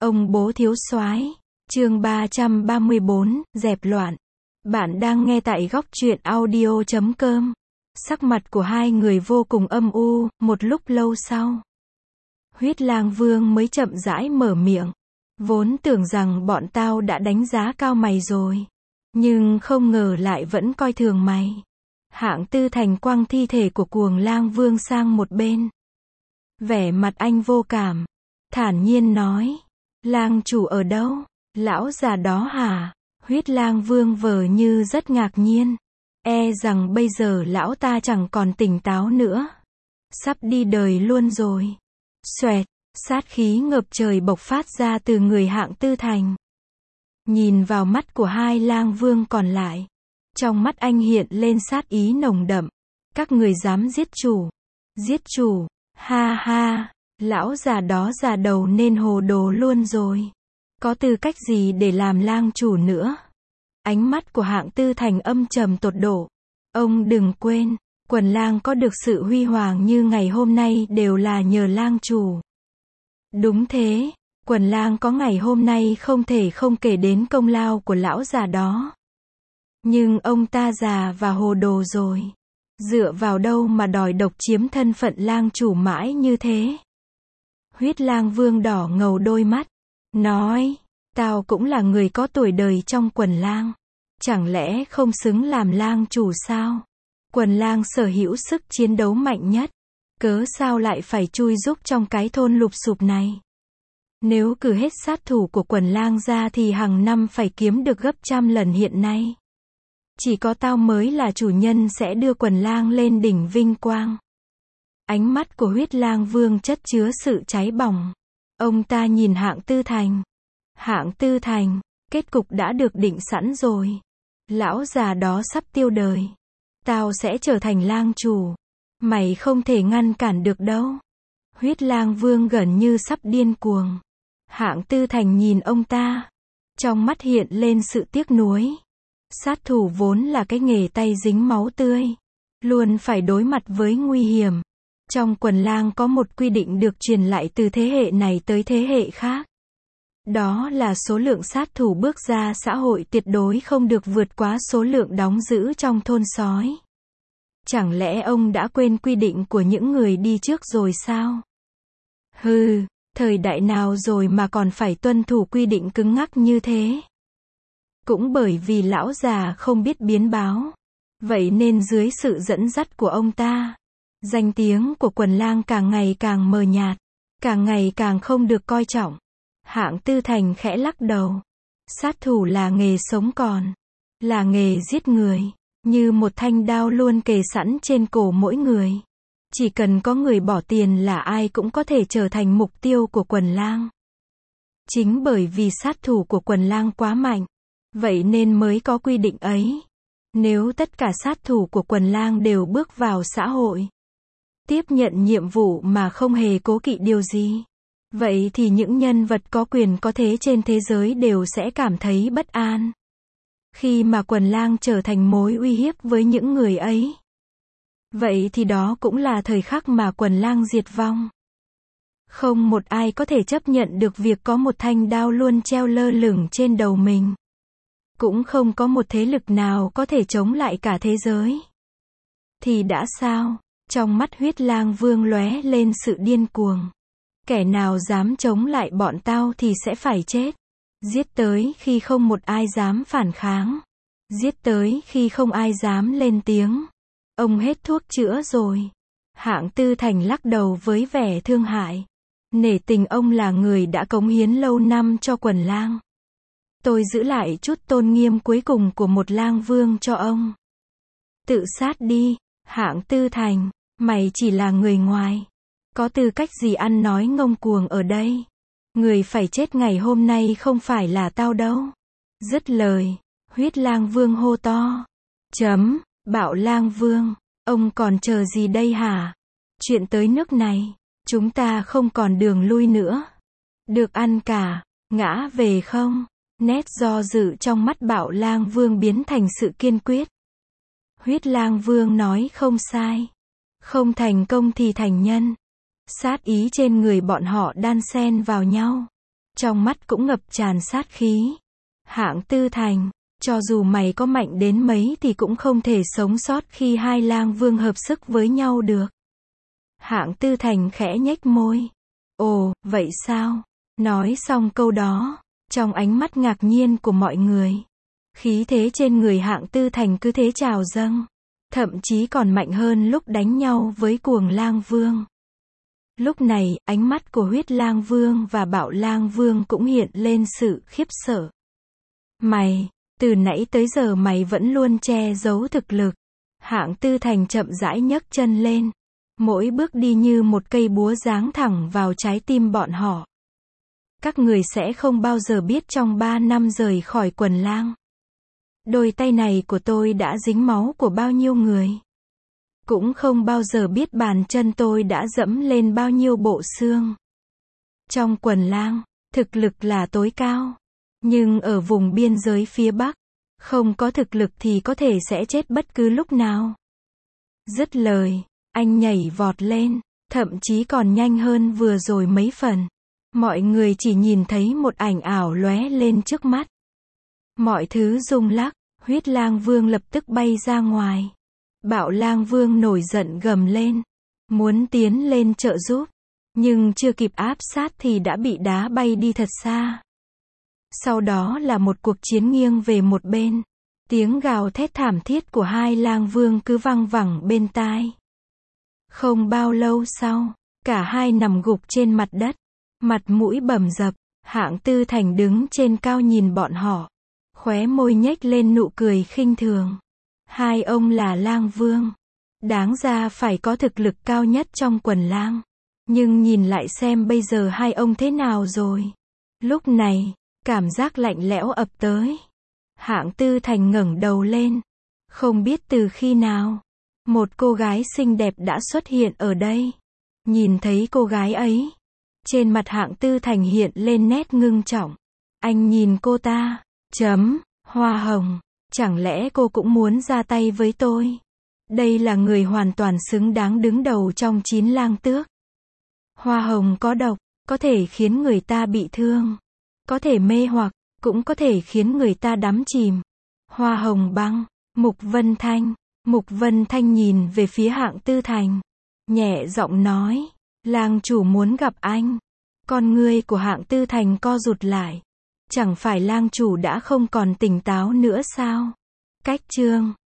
Ông bố thiếu soái. Chương 334, dẹp loạn. Bạn đang nghe tại góc truyện audio.com. Sắc mặt của hai người vô cùng âm u, một lúc lâu sau. Huyết Lang Vương mới chậm rãi mở miệng. Vốn tưởng rằng bọn tao đã đánh giá cao mày rồi. Nhưng không ngờ lại vẫn coi thường mày. Hạng Tư Thành quăng thi thể của Cuồng Lang Vương sang một bên. Vẻ mặt anh vô cảm. Thản nhiên nói. Lang chủ ở đâu? Lão già đó hả? Huyết Lang Vương vờ như rất ngạc nhiên. E rằng bây giờ lão ta chẳng còn tỉnh táo nữa. Sắp đi đời luôn rồi. Xoẹt, sát khí ngập trời bộc phát ra từ người Hạng Tư Thành. Nhìn vào mắt của hai lang vương còn lại. Trong mắt anh hiện lên sát ý nồng đậm. Các người dám giết chủ. Giết chủ, ha ha, lão già đó già đầu nên hồ đồ luôn rồi. Có tư cách gì để làm lang chủ nữa? Ánh mắt của Hạng Tư Thành âm trầm tột độ. Ông đừng quên, quần lang có được sự huy hoàng như ngày hôm nay đều là nhờ lang chủ. Đúng thế, quần lang có ngày hôm nay không thể không kể đến công lao của lão già đó. Nhưng ông ta già và hồ đồ rồi. Dựa vào đâu mà đòi độc chiếm thân phận lang chủ mãi như thế? Huyết Lang Vương đỏ ngầu đôi mắt. Nói, tao cũng là người có tuổi đời trong quần lang. Chẳng lẽ không xứng làm lang chủ sao? Quần lang sở hữu sức chiến đấu mạnh nhất. Cớ sao lại phải chui giúp trong cái thôn lụp xụp này? Nếu cử hết sát thủ của quần lang ra thì hàng năm phải kiếm được gấp trăm lần hiện nay. Chỉ có tao mới là chủ nhân sẽ đưa quần lang lên đỉnh vinh quang. Ánh mắt của Huyết Lang Vương chất chứa sự cháy bỏng. Ông ta nhìn Hạng Tư Thành. Hạng Tư Thành, kết cục đã được định sẵn rồi. Lão già đó sắp tiêu đời. Tao sẽ trở thành lang chủ. Mày không thể ngăn cản được đâu. Huyết Lang Vương gần như sắp điên cuồng. Hạng Tư Thành nhìn ông ta. Trong mắt hiện lên sự tiếc nuối. Sát thủ vốn là cái nghề tay dính máu tươi. Luôn phải đối mặt với nguy hiểm. Trong quần lang có một quy định được truyền lại từ thế hệ này tới thế hệ khác. Đó là số lượng sát thủ bước ra xã hội tuyệt đối không được vượt quá số lượng đóng giữ trong thôn sói. Chẳng lẽ ông đã quên quy định của những người đi trước rồi sao? Hừ, thời đại nào rồi mà còn phải tuân thủ quy định cứng ngắc như thế? Cũng bởi vì lão già không biết biến báo. Vậy nên dưới sự dẫn dắt của ông ta, danh tiếng của quần lang càng ngày càng mờ nhạt, càng ngày càng không được coi trọng. Hạng Tư Thành khẽ lắc đầu. Sát thủ là nghề sống còn, là nghề giết người, như một thanh đao luôn kề sẵn trên cổ mỗi người. Chỉ cần có người bỏ tiền là ai cũng có thể trở thành mục tiêu của quần lang. Chính bởi vì sát thủ của quần lang quá mạnh, vậy nên mới có quy định ấy. Nếu tất cả sát thủ của quần lang đều bước vào xã hội, tiếp nhận nhiệm vụ mà không hề cố kỵ điều gì, vậy thì những nhân vật có quyền có thế trên thế giới đều sẽ cảm thấy bất an. Khi mà quần lang trở thành mối uy hiếp với những người ấy, vậy thì đó cũng là thời khắc mà quần lang diệt vong. Không một ai có thể chấp nhận được việc có một thanh đao luôn treo lơ lửng trên đầu mình. Cũng không có một thế lực nào có thể chống lại cả thế giới. Thì đã sao? Trong mắt Huyết Lang Vương lóe lên sự điên cuồng. Kẻ nào dám chống lại bọn tao thì sẽ phải chết. Giết tới khi không một ai dám phản kháng. Giết tới khi không ai dám lên tiếng. Ông hết thuốc chữa rồi. Hạng Tư Thành lắc đầu với vẻ thương hại. Nể tình ông là người đã cống hiến lâu năm cho quần lang. Tôi giữ lại chút tôn nghiêm cuối cùng của một lang vương cho ông. Tự sát đi, Hạng Tư Thành, mày chỉ là người ngoài. Có tư cách gì ăn nói ngông cuồng ở đây? Người phải chết ngày hôm nay không phải là tao đâu. Dứt lời, Huyết Lang Vương hô to. Bạo Lang Vương, ông còn chờ gì đây hả? Chuyện tới nước này, chúng ta không còn đường lui nữa. Được ăn cả, ngã về không? Nét do dự trong mắt Bạo Lang Vương biến thành sự kiên quyết. Huyết Lang Vương nói không sai. Không thành công thì thành nhân. Sát ý trên người bọn họ đan xen vào nhau. trong mắt cũng ngập tràn sát khí. Hạng Tư Thành, cho dù mày có mạnh đến mấy thì cũng không thể sống sót khi hai lang vương hợp sức với nhau được. Hạng Tư Thành khẽ nhếch môi. Ồ, vậy sao? Nói xong câu đó, trong ánh mắt ngạc nhiên của mọi người, khí thế trên người Hạng Tư Thành cứ thế trào dâng, thậm chí còn mạnh hơn lúc đánh nhau với Cuồng Lang Vương. Lúc này, ánh mắt của Huyết Lang Vương và Bạo Lang Vương cũng hiện lên sự khiếp sợ. Mày, từ nãy tới giờ mày vẫn luôn che giấu thực lực. Hạng Tư Thành chậm rãi nhấc chân lên, mỗi bước đi như một cây búa giáng thẳng vào trái tim bọn họ. Các người sẽ không bao giờ biết trong 3 năm rời khỏi Quần Lang, đôi tay này của tôi đã dính máu của bao nhiêu người. Cũng không bao giờ biết bàn chân tôi đã dẫm lên bao nhiêu bộ xương. Trong Quần Lang, thực lực là tối cao. Nhưng ở vùng biên giới phía Bắc, không có thực lực thì có thể sẽ chết bất cứ lúc nào. Dứt lời, anh nhảy vọt lên, thậm chí còn nhanh hơn vừa rồi mấy phần. Mọi người chỉ nhìn thấy một ảnh ảo lóe lên trước mắt. Mọi thứ rung lắc, Huyết Lang Vương lập tức bay ra ngoài. Bạo Lang Vương nổi giận gầm lên, muốn tiến lên trợ giúp, nhưng chưa kịp áp sát thì đã bị đá bay đi thật xa. Sau đó là một cuộc chiến nghiêng về một bên. Tiếng gào thét thảm thiết của hai lang vương cứ văng vẳng bên tai. Không bao lâu sau, cả hai nằm gục trên mặt đất, mặt mũi bầm dập. Hạng Tư Thành đứng trên cao nhìn bọn họ, khóe môi nhếch lên nụ cười khinh thường. Hai ông là lang vương, đáng ra phải có thực lực cao nhất trong Quần Lang. Nhưng nhìn lại xem bây giờ hai ông thế nào rồi. Lúc này, cảm giác lạnh lẽo ập tới. Hạng Tư Thành ngẩng đầu lên. Không biết từ khi nào, một cô gái xinh đẹp đã xuất hiện ở đây. Nhìn thấy cô gái ấy, trên mặt Hạng Tư Thành hiện lên nét ngưng trọng. Anh nhìn cô ta, Hoa Hồng, chẳng lẽ cô cũng muốn ra tay với tôi? Đây là người hoàn toàn xứng đáng đứng đầu trong 9 lang tước. Hoa hồng có độc, có thể khiến người ta bị thương, có thể mê hoặc, cũng có thể khiến người ta đắm chìm. Hoa hồng băng, Mục Vân Thanh nhìn về phía Hạng Tư Thành, nhẹ giọng nói, lang chủ muốn gặp anh. Con ngươi của Hạng Tư Thành co rụt lại. Chẳng phải lang chủ đã không còn tỉnh táo nữa sao? Cách chương